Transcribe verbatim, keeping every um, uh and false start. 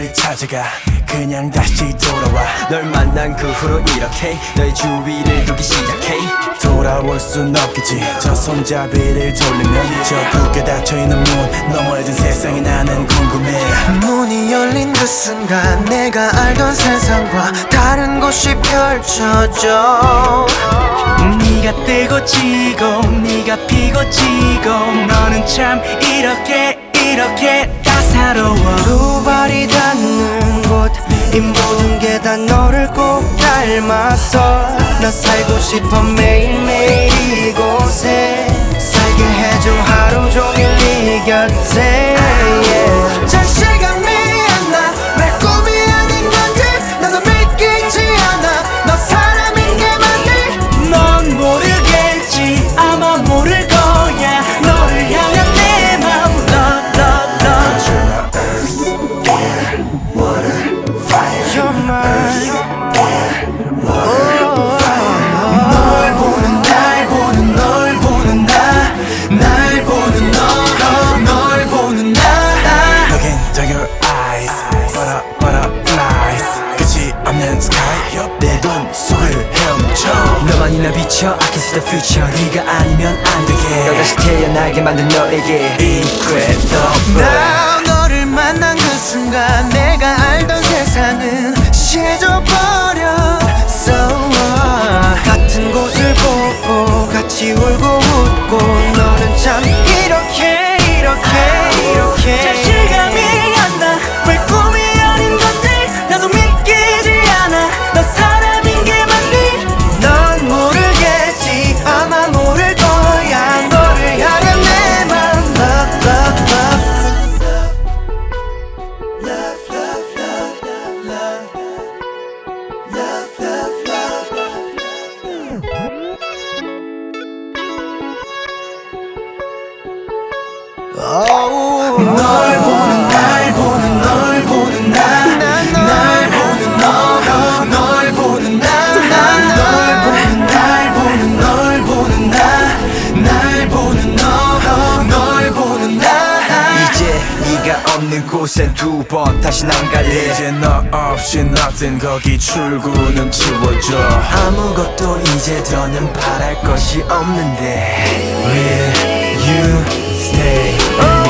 너를 찾아가 그냥 다시 돌아와. 널 만난 그 후로 이렇게 너의 주위를 두기 시작해. 돌아올 순 없겠지. 저 손잡이를 돌리면 저 굳게 닫혀있는 문 너머에 든 세상이 나는 궁금해. 문이 열린 그 순간 내가 알던 세상과 다른 곳이 펼쳐져. 네가 뜨고 지고 네가 피고 지고 너는 참 이렇게 이렇게 따사로워. 두 발이 닿는 곳 이 모든 게 다 너를 꼭 닮았어. 나 살고 싶어 매일매일 이곳에 살게 해줘 하루 종일 네 곁에 yeah. 잘 시간이 안 나 내 꿈이 아닌 건지 나도 믿기지 않아. 너 사람인 게 맞니? 넌 모르겠지 아마 모를 거야 너를 향한 내 마음. Love love love. You're my earth, air, water, fire. You're mine. 널 보는 날 보는 널 보는 나 날 보는 너 널 보는 나. Look into your eyes Butter, butterflies 끝이 없는 sky 내 돈 속을 헤엄쳐. 너만이 날 비춰 I can see the future. 네가 아니면 안 되게 너 다시 태어나게 만든 너에게 Incredible. 나 너를 만난 그 순간 내가 알던 세상은 시해져버렸어. 같은 곳을 보고 같이 울고 웃고 너는 참 이렇게 이렇게 이렇게 잘 실감이 안 나 왜 꿈이 아닌 건지 나도 믿기지 않아. 너 사람인 게 맞니? 넌 모르겠지 아마 모를 거야 너를 향한 내 맘. Love love love Love love love love Love love love Oh, 널 보는 날 보는 널 보는 나날 보는 너 널 보는 나날 보는 날 보는 널 보는 나날 보는 너 널 보는 나. 이제 네가 없는 곳엔 두 번 다시 난 갈래. 이제 너 없이 nothing 거기 출구는 치워줘. 아무것도 이제 더는 바랄 것이 없는데 Will you stay?